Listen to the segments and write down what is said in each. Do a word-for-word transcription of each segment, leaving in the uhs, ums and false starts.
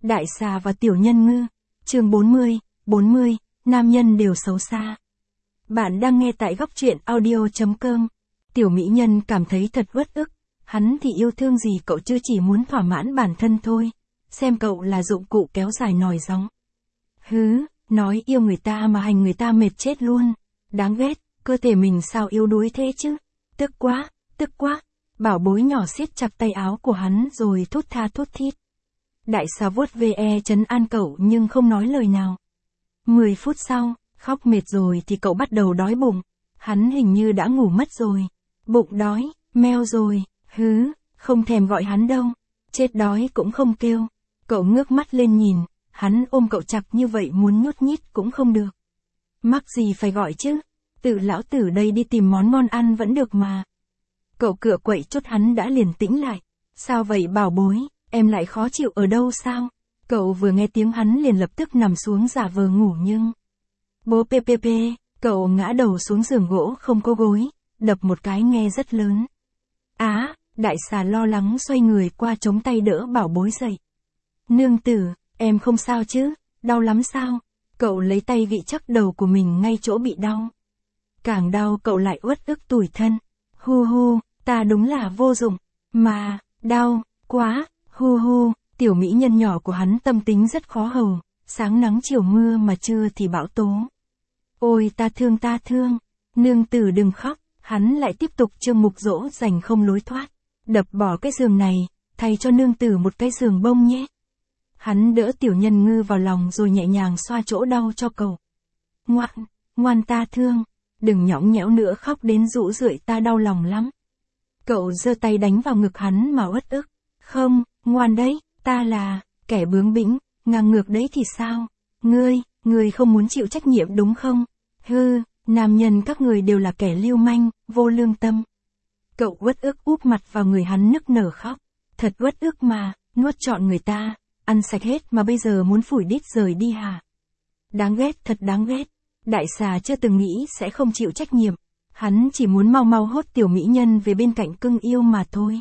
Đại xà và tiểu nhân ngư. Chương bốn mươi, bốn mươi, nam nhân đều xấu xa. Bạn đang nghe tại góc truyện audio chấm com. Tiểu mỹ nhân cảm thấy thật uất ức, hắn thì yêu thương gì cậu chứ, chỉ muốn thỏa mãn bản thân thôi. Xem cậu là dụng cụ kéo dài nòi gióng. Hứ, nói yêu người ta mà hành người ta mệt chết luôn. Đáng ghét, cơ thể mình sao yếu đuối thế chứ. Tức quá, tức quá. Bảo bối nhỏ siết chặt tay áo của hắn rồi thút tha thút thít. Đại xà vuốt ve trấn an cậu nhưng không nói lời nào. Mười phút sau, khóc mệt rồi thì cậu bắt đầu đói bụng. Hắn hình như đã ngủ mất rồi. Bụng đói, meo rồi, hứ, không thèm gọi hắn đâu. Chết đói cũng không kêu. Cậu ngước mắt lên nhìn, hắn ôm cậu chặt như vậy muốn nhút nhít cũng không được. Mắc gì phải gọi chứ, tự lão tử đây đi tìm món ngon ăn vẫn được mà. Cậu cựa quậy chút hắn đã liền tĩnh lại. Sao vậy bảo bối, em lại khó chịu ở đâu sao? Cậu vừa nghe tiếng hắn liền lập tức nằm xuống giả vờ ngủ nhưng... Bố pê pê pê, cậu ngã đầu xuống giường gỗ không có gối, đập một cái nghe rất lớn. Á, đại xà lo lắng xoay người qua chống tay đỡ bảo bối dậy. Nương tử, em không sao chứ, đau lắm sao? Cậu lấy tay gị chắc đầu của mình ngay chỗ bị đau. Càng đau cậu lại uất ức tủi thân. Hu hu, ta đúng là vô dụng, mà, đau, quá, hu hu, tiểu mỹ nhân nhỏ của hắn tâm tính rất khó hầu, sáng nắng chiều mưa mà trưa thì bão tố. Ôi ta thương ta thương, nương tử đừng khóc, hắn lại tiếp tục chương mục dỗ dành không lối thoát. Đập bỏ cái giường này, thay cho nương tử một cái giường bông nhé. Hắn đỡ tiểu nhân ngư vào lòng rồi nhẹ nhàng xoa chỗ đau cho cậu. Ngoan, ngoan ta thương, đừng nhõng nhẽo nữa khóc đến rũ rượi ta đau lòng lắm. Cậu giơ tay đánh vào ngực hắn mà uất ức. Không, ngoan đấy, ta là, kẻ bướng bỉnh, ngang ngược đấy thì sao? Ngươi, ngươi không muốn chịu trách nhiệm đúng không? Hư, nam nhân các người đều là kẻ lưu manh, vô lương tâm. Cậu uất ức úp mặt vào người hắn nức nở khóc. Thật uất ức mà, nuốt trọn người ta, ăn sạch hết mà bây giờ muốn phủi đít rời đi hả? Đáng ghét, thật đáng ghét. Đại xà chưa từng nghĩ sẽ không chịu trách nhiệm. Hắn chỉ muốn mau mau hốt tiểu mỹ nhân về bên cạnh cưng yêu mà thôi.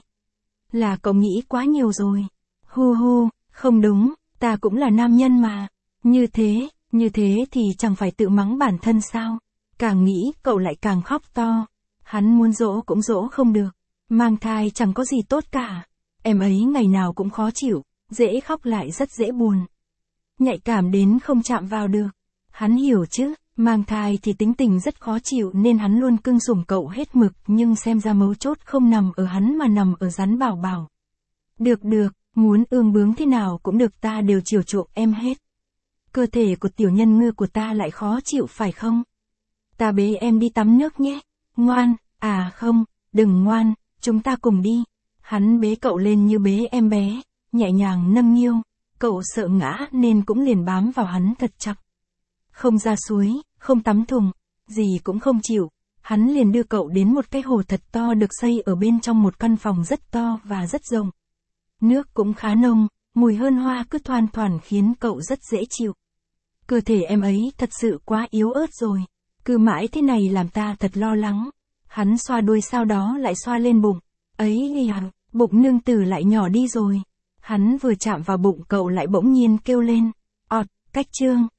Là cậu nghĩ quá nhiều rồi. Hu hu, không đúng, ta cũng là nam nhân mà. Như thế, như thế thì chẳng phải tự mắng bản thân sao? Càng nghĩ cậu lại càng khóc to. Hắn muốn dỗ cũng dỗ không được. Mang thai chẳng có gì tốt cả. Em ấy ngày nào cũng khó chịu, dễ khóc lại rất dễ buồn. Nhạy cảm đến không chạm vào được. Hắn hiểu chứ, mang thai thì tính tình rất khó chịu nên hắn luôn cưng sủng cậu hết mực, nhưng xem ra mấu chốt không nằm ở hắn mà nằm ở rắn bảo bảo. Được được, muốn ương bướng thế nào cũng được, ta đều chiều chuộng em hết. Cơ thể của tiểu nhân ngư của ta lại khó chịu phải không? Ta bế em đi tắm nước nhé. Ngoan, à không, đừng ngoan, chúng ta cùng đi. Hắn bế cậu lên như bế em bé, nhẹ nhàng nâng niu. Cậu sợ ngã nên cũng liền bám vào hắn thật chặt. Không ra suối, không tắm thùng, gì cũng không chịu. Hắn liền đưa cậu đến một cái hồ thật to được xây ở bên trong một căn phòng rất to và rất rộng. Nước cũng khá nồng, mùi hương hoa cứ thoang thoảng khiến cậu rất dễ chịu. Cơ thể em ấy thật sự quá yếu ớt rồi. Cứ mãi thế này làm ta thật lo lắng. Hắn xoa đuôi sau đó lại xoa lên bụng. Ấy ghi hằng, bụng nương tử lại nhỏ đi rồi. Hắn vừa chạm vào bụng cậu lại bỗng nhiên kêu lên. Ọt, cách chương.